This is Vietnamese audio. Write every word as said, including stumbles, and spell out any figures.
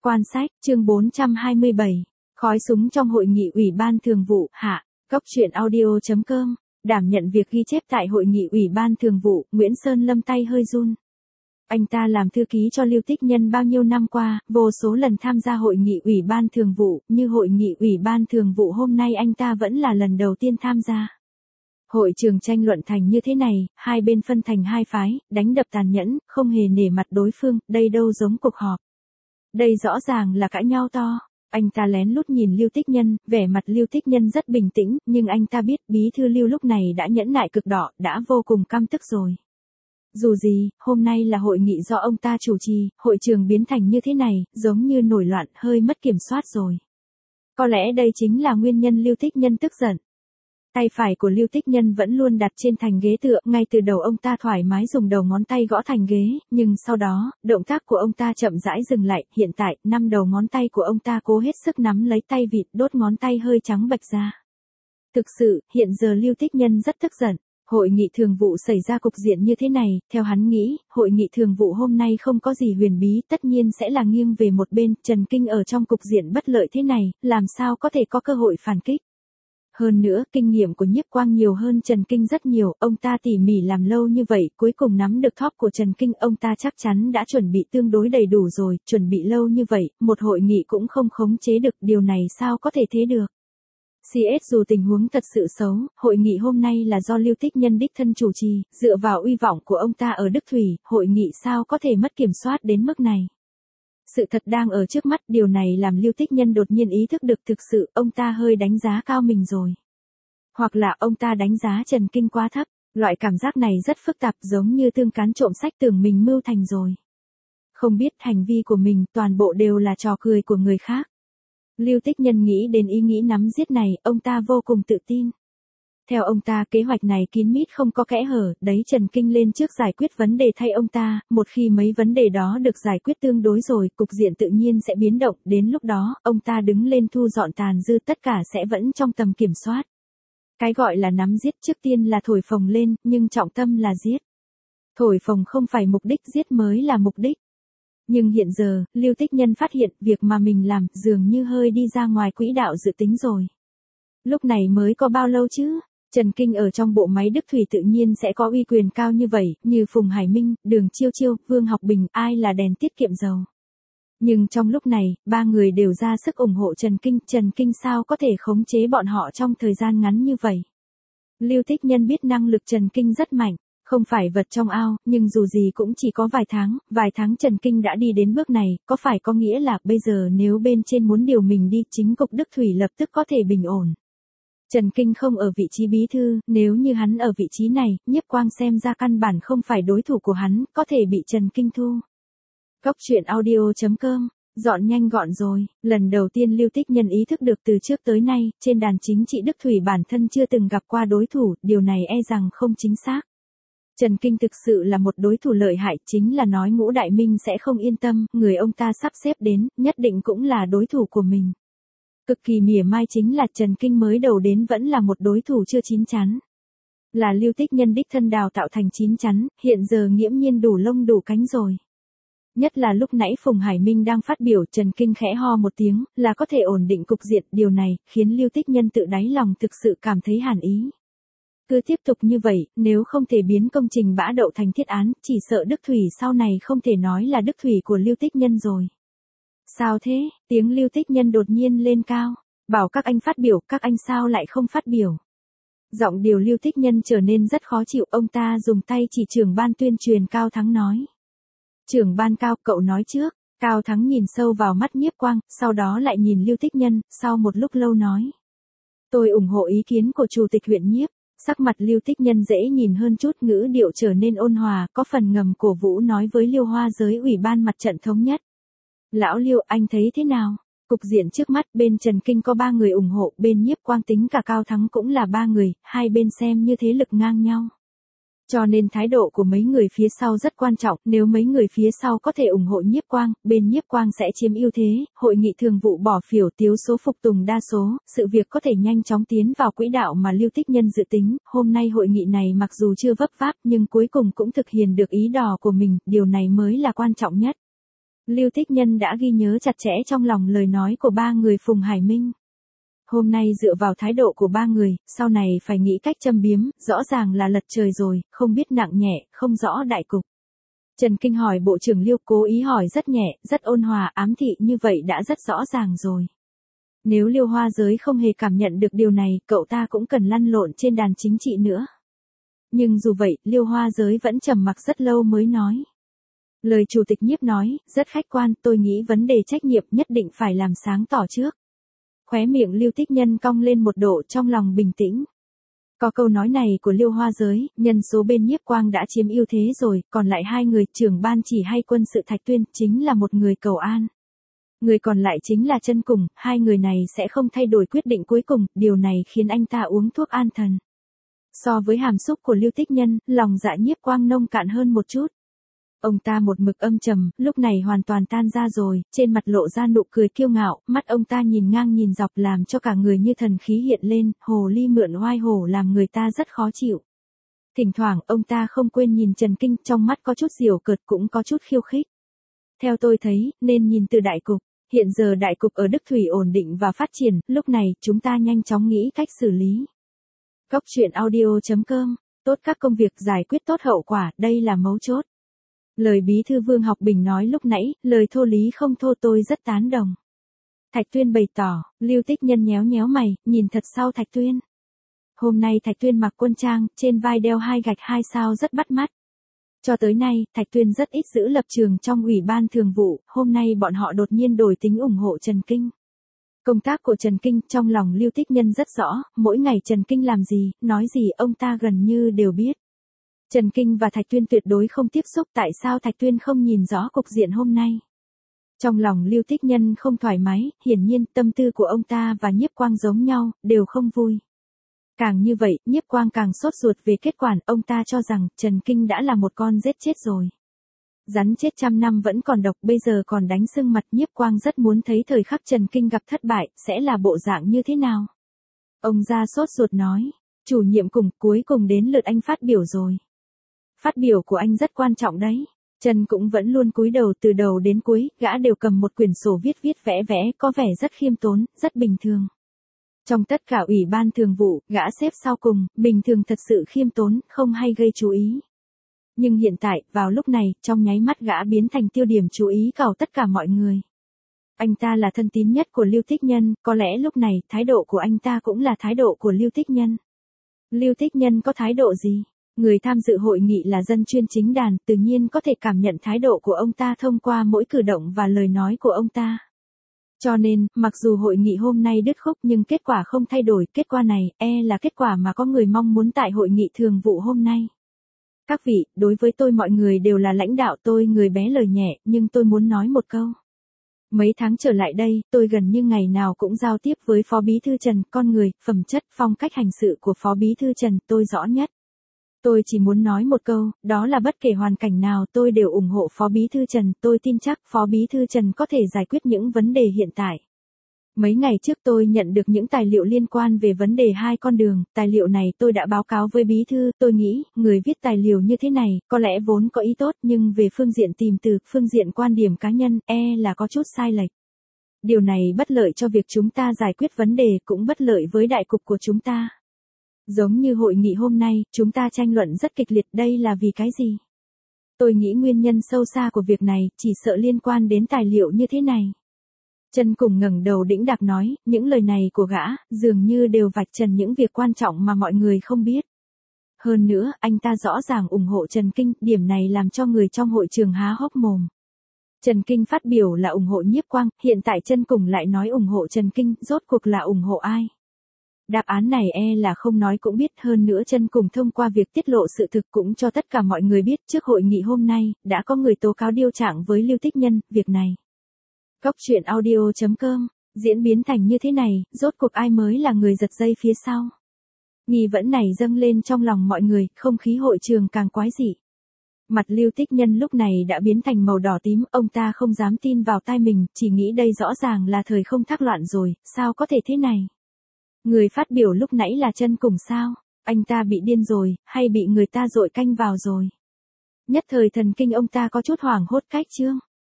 Quan sách, chương bốn trăm hai mươi bảy. Khói súng trong hội nghị Ủy ban Thường vụ, hạ. Cốc truyện audio chấm com. Đảm nhận việc ghi chép tại hội nghị Ủy ban Thường vụ, Nguyễn Sơn Lâm tay hơi run. Anh ta làm thư ký cho Lưu Tích Nhân bao nhiêu năm qua, vô số lần tham gia hội nghị Ủy ban Thường vụ, như hội nghị Ủy ban Thường vụ hôm nay anh ta vẫn là lần đầu tiên tham gia. Hội trường tranh luận thành như thế này, hai bên phân thành hai phái, đánh đập tàn nhẫn, không hề nể mặt đối phương, đây đâu giống cuộc họp. Đây rõ ràng là cãi nhau to. Anh ta lén lút nhìn Lưu Tích Nhân, vẻ mặt Lưu Tích Nhân rất bình tĩnh, nhưng anh ta biết bí thư Lưu lúc này đã nhẫn nại cực đỏ, đã vô cùng căm tức rồi. Dù gì, hôm nay là hội nghị do ông ta chủ trì, hội trường biến thành như thế này, giống như nổi loạn, hơi mất kiểm soát rồi. Có lẽ đây chính là nguyên nhân Lưu Tích Nhân tức giận. Tay phải của Lưu Tích Nhân vẫn luôn đặt trên thành ghế tựa, ngay từ đầu ông ta thoải mái dùng đầu ngón tay gõ thành ghế, nhưng sau đó, động tác của ông ta chậm rãi dừng lại, hiện tại, năm đầu ngón tay của ông ta cố hết sức nắm lấy tay vịt, đốt ngón tay hơi trắng bệch ra. Thực sự, hiện giờ Lưu Tích Nhân rất tức giận. Hội nghị thường vụ xảy ra cục diện như thế này, theo hắn nghĩ, hội nghị thường vụ hôm nay không có gì huyền bí, tất nhiên sẽ là nghiêng về một bên, Trần Kinh ở trong cục diện bất lợi thế này, làm sao có thể có cơ hội phản kích. Hơn nữa, kinh nghiệm của Nhiếp Quang nhiều hơn Trần Kinh rất nhiều, ông ta tỉ mỉ làm lâu như vậy, cuối cùng nắm được top của Trần Kinh, ông ta chắc chắn đã chuẩn bị tương đối đầy đủ rồi, chuẩn bị lâu như vậy, một hội nghị cũng không khống chế được, điều này sao có thể thế được. xê ét dù tình huống thật sự xấu, hội nghị hôm nay là do Lưu Tích Nhân đích thân chủ trì, dựa vào uy vọng của ông ta ở Đức Thủy, hội nghị sao có thể mất kiểm soát đến mức này. Sự thật đang ở trước mắt, điều này làm Lưu Tích Nhân đột nhiên ý thức được thực sự ông ta hơi đánh giá cao mình rồi. Hoặc là ông ta đánh giá Trần Kinh quá thấp, loại cảm giác này rất phức tạp giống như tương cán trộm sách tưởng mình mưu thành rồi. Không biết hành vi của mình toàn bộ đều là trò cười của người khác. Lưu Tích Nhân nghĩ đến ý nghĩ nắm giết này, ông ta vô cùng tự tin. Theo ông ta, kế hoạch này kín mít không có kẽ hở, đấy Trần Kinh lên trước giải quyết vấn đề thay ông ta, một khi mấy vấn đề đó được giải quyết tương đối rồi, cục diện tự nhiên sẽ biến động, đến lúc đó, ông ta đứng lên thu dọn tàn dư tất cả sẽ vẫn trong tầm kiểm soát. Cái gọi là nắm giết trước tiên là thổi phồng lên, nhưng trọng tâm là giết. Thổi phồng không phải mục đích, giết mới là mục đích. Nhưng hiện giờ, Lưu Tích Nhân phát hiện việc mà mình làm dường như hơi đi ra ngoài quỹ đạo dự tính rồi. Lúc này mới có bao lâu chứ? Trần Kinh ở trong bộ máy Đức Thủy tự nhiên sẽ có uy quyền cao như vậy, như Phùng Hải Minh, Đường Chiêu Chiêu, Vương Học Bình, ai là đèn tiết kiệm dầu. Nhưng trong lúc này, ba người đều ra sức ủng hộ Trần Kinh, Trần Kinh sao có thể khống chế bọn họ trong thời gian ngắn như vậy. Lưu Tích Nhân biết năng lực Trần Kinh rất mạnh, không phải vật trong ao, nhưng dù gì cũng chỉ có vài tháng, vài tháng Trần Kinh đã đi đến bước này, có phải có nghĩa là bây giờ nếu bên trên muốn điều mình đi, chính cục Đức Thủy lập tức có thể bình ổn. Trần Kinh không ở vị trí bí thư, nếu như hắn ở vị trí này, Nhiếp Quang xem ra căn bản không phải đối thủ của hắn, có thể bị Trần Kinh thu. Cốc truyện audio chấm com, dọn nhanh gọn rồi, lần đầu tiên Lưu Tích Nhân ý thức được từ trước tới nay, trên đàn chính trị Đức Thủy bản thân chưa từng gặp qua đối thủ, điều này e rằng không chính xác. Trần Kinh thực sự là một đối thủ lợi hại, chính là nói Ngũ Đại Minh sẽ không yên tâm, người ông ta sắp xếp đến, nhất định cũng là đối thủ của mình. Cực kỳ mỉa mai chính là Trần Kinh mới đầu đến vẫn là một đối thủ chưa chín chắn. Là Lưu Tích Nhân đích thân đào tạo thành chín chắn, hiện giờ nghiễm nhiên đủ lông đủ cánh rồi. Nhất là lúc nãy Phùng Hải Minh đang phát biểu, Trần Kinh khẽ ho một tiếng, là có thể ổn định cục diện, điều này, khiến Lưu Tích Nhân tự đáy lòng thực sự cảm thấy hàn ý. Cứ tiếp tục như vậy, nếu không thể biến công trình bã đậu thành thiết án, chỉ sợ Đức Thủy sau này không thể nói là Đức Thủy của Lưu Tích Nhân rồi. Sao thế? Tiếng Lưu Tích Nhân đột nhiên lên cao. Bảo các anh phát biểu, các anh sao lại không phát biểu? Giọng điều Lưu Tích Nhân trở nên rất khó chịu, ông ta dùng tay chỉ trưởng ban tuyên truyền Cao Thắng nói. Trưởng ban Cao, cậu nói trước. Cao Thắng nhìn sâu vào mắt Nhiếp Quang, sau đó lại nhìn Lưu Tích Nhân, sau một lúc lâu nói. Tôi ủng hộ ý kiến của Chủ tịch huyện Nhiếp. Sắc mặt Lưu Tích Nhân dễ nhìn hơn chút, ngữ điệu trở nên ôn hòa, có phần ngầm cổ vũ nói với Liêu Hoa giới Ủy ban Mặt trận Thống nhất. Lão Liêu, anh thấy thế nào? Cục diện trước mắt, bên Trần Kinh có ba người ủng hộ, bên Nhiếp Quang tính cả Cao Thắng cũng là ba người, hai bên xem như thế lực ngang nhau. Cho nên thái độ của mấy người phía sau rất quan trọng, nếu mấy người phía sau có thể ủng hộ Nhiếp Quang, bên Nhiếp Quang sẽ chiếm ưu thế, hội nghị thường vụ bỏ phiếu thiếu số phục tùng đa số, sự việc có thể nhanh chóng tiến vào quỹ đạo mà Lưu Tích Nhân dự tính, hôm nay hội nghị này mặc dù chưa vấp váp nhưng cuối cùng cũng thực hiện được ý đồ của mình, điều này mới là quan trọng nhất. Lưu Tích Nhân đã ghi nhớ chặt chẽ trong lòng lời nói của ba người Phùng Hải Minh. Hôm nay dựa vào thái độ của ba người, sau này phải nghĩ cách châm biếm, rõ ràng là lật trời rồi, không biết nặng nhẹ, không rõ đại cục. Trần Kinh hỏi Bộ trưởng Liêu, cố ý hỏi rất nhẹ, rất ôn hòa, ám thị như vậy đã rất rõ ràng rồi. Nếu Liêu Hoa Giới không hề cảm nhận được điều này, cậu ta cũng cần lăn lộn trên đàn chính trị nữa. Nhưng dù vậy, Liêu Hoa Giới vẫn trầm mặc rất lâu mới nói. Lời Chủ tịch Nhiếp nói, rất khách quan, tôi nghĩ vấn đề trách nhiệm nhất định phải làm sáng tỏ trước. Khóe miệng Lưu Tích Nhân cong lên một độ, trong lòng bình tĩnh. Có câu nói này của Liêu Hoa Giới, nhân số bên Nhiếp Quang đã chiếm ưu thế rồi, còn lại hai người, trưởng ban chỉ hay quân sự Thạch Tuyên, chính là một người cầu an. Người còn lại chính là Chân Cùng, hai người này sẽ không thay đổi quyết định cuối cùng, điều này khiến anh ta uống thuốc an thần. So với hàm xúc của Lưu Tích Nhân, lòng dạ Nhiếp Quang nông cạn hơn một chút. Ông ta một mực âm trầm, lúc này hoàn toàn tan ra rồi, trên mặt lộ ra nụ cười kiêu ngạo, mắt ông ta nhìn ngang nhìn dọc làm cho cả người như thần khí hiện lên, hồ ly mượn oai hổ làm người ta rất khó chịu. Thỉnh thoảng ông ta không quên nhìn Trần Kinh, trong mắt có chút giễu cợt cũng có chút khiêu khích. Theo tôi thấy, nên nhìn từ đại cục, hiện giờ đại cục ở Đức Thủy ổn định và phát triển, lúc này chúng ta nhanh chóng nghĩ cách xử lý. Cốc truyện audio chấm com, tốt các công việc giải quyết tốt hậu quả, đây là mấu chốt. Lời bí thư Vương Học Bình nói lúc nãy, lời thô lý không thô tôi rất tán đồng. Thạch Tuyên bày tỏ, Lưu Tích Nhân nhéo nhéo mày, nhìn thật sau Thạch Tuyên. Hôm nay Thạch Tuyên mặc quân trang, trên vai đeo hai gạch hai sao rất bắt mắt. Cho tới nay, Thạch Tuyên rất ít giữ lập trường trong Ủy ban Thường vụ, hôm nay bọn họ đột nhiên đổi tính ủng hộ Trần Kinh. Công tác của Trần Kinh trong lòng Lưu Tích Nhân rất rõ, mỗi ngày Trần Kinh làm gì, nói gì ông ta gần như đều biết. Trần Kinh và Thạch Tuyên tuyệt đối không tiếp xúc, tại sao Thạch Tuyên không nhìn rõ cục diện hôm nay? Trong lòng Lưu Tích Nhân không thoải mái, hiển nhiên tâm tư của ông ta và Nhiếp Quang giống nhau, đều không vui. Càng như vậy, Nhiếp Quang càng sốt ruột về kết quả, ông ta cho rằng Trần Kinh đã là một con giết chết rồi. Rắn chết trăm năm vẫn còn độc, bây giờ còn đánh sưng mặt. Nhiếp Quang rất muốn thấy thời khắc Trần Kinh gặp thất bại, sẽ là bộ dạng như thế nào. Ông ra sốt ruột nói, chủ nhiệm cùng, cuối cùng đến lượt anh phát biểu rồi. Phát biểu của anh rất quan trọng đấy. Trần cũng vẫn luôn cúi đầu từ đầu đến cuối, gã đều cầm một quyển sổ viết viết vẽ vẽ, có vẻ rất khiêm tốn, rất bình thường. Trong tất cả Ủy ban Thường vụ, gã xếp sau cùng, bình thường thật sự khiêm tốn, không hay gây chú ý. Nhưng hiện tại, vào lúc này, trong nháy mắt gã biến thành tiêu điểm chú ý của tất cả mọi người. Anh ta là thân tín nhất của Lưu Tích Nhân, có lẽ lúc này, thái độ của anh ta cũng là thái độ của Lưu Tích Nhân. Lưu Tích Nhân có thái độ gì? Người tham dự hội nghị là dân chuyên chính đàn, tự nhiên có thể cảm nhận thái độ của ông ta thông qua mỗi cử động và lời nói của ông ta. Cho nên, mặc dù hội nghị hôm nay đứt khúc nhưng kết quả không thay đổi, kết quả này, e là kết quả mà có người mong muốn tại hội nghị thường vụ hôm nay. Các vị, đối với tôi mọi người đều là lãnh đạo, tôi người bé lời nhẹ, nhưng tôi muốn nói một câu. Mấy tháng trở lại đây, tôi gần như ngày nào cũng giao tiếp với Phó Bí Thư Trần, con người, phẩm chất, phong cách hành sự của Phó Bí Thư Trần, tôi rõ nhất. Tôi chỉ muốn nói một câu, đó là bất kể hoàn cảnh nào tôi đều ủng hộ Phó Bí Thư Trần, tôi tin chắc Phó Bí Thư Trần có thể giải quyết những vấn đề hiện tại. Mấy ngày trước tôi nhận được những tài liệu liên quan về vấn đề hai con đường, tài liệu này tôi đã báo cáo với Bí Thư, tôi nghĩ, người viết tài liệu như thế này, có lẽ vốn có ý tốt nhưng về phương diện tìm từ, phương diện quan điểm cá nhân, e là có chút sai lệch. Điều này bất lợi cho việc chúng ta giải quyết vấn đề, cũng bất lợi với đại cục của chúng ta. Giống như hội nghị hôm nay, chúng ta tranh luận rất kịch liệt, đây là vì cái gì? Tôi nghĩ nguyên nhân sâu xa của việc này, chỉ sợ liên quan đến tài liệu như thế này. Trần cùng ngẩng đầu đĩnh đạc nói, những lời này của gã, dường như đều vạch trần những việc quan trọng mà mọi người không biết. Hơn nữa, anh ta rõ ràng ủng hộ Trần Kinh, điểm này làm cho người trong hội trường há hốc mồm. Trần Kinh phát biểu là ủng hộ Nhiếp Quang, hiện tại Trần cùng lại nói ủng hộ Trần Kinh, rốt cuộc là ủng hộ ai? Đáp án này e là không nói cũng biết, hơn nữa Trần cùng thông qua việc tiết lộ sự thực cũng cho tất cả mọi người biết trước hội nghị hôm nay, đã có người tố cáo điêu trạng với Lưu Tích Nhân, việc này. Cốc truyện audio chấm com, diễn biến thành như thế này, rốt cuộc ai mới là người giật dây phía sau. Nghi vấn này dâng lên trong lòng mọi người, không khí hội trường càng quái dị. Mặt Lưu Tích Nhân lúc này đã biến thành màu đỏ tím, ông ta không dám tin vào tai mình, chỉ nghĩ đây rõ ràng là thời không thác loạn rồi, sao có thể thế này? Người phát biểu lúc nãy là Trần cùng sao? Anh ta bị điên rồi, hay bị người ta dội canh vào rồi? Nhất thời thần kinh ông ta có chút hoảng hốt cách chương.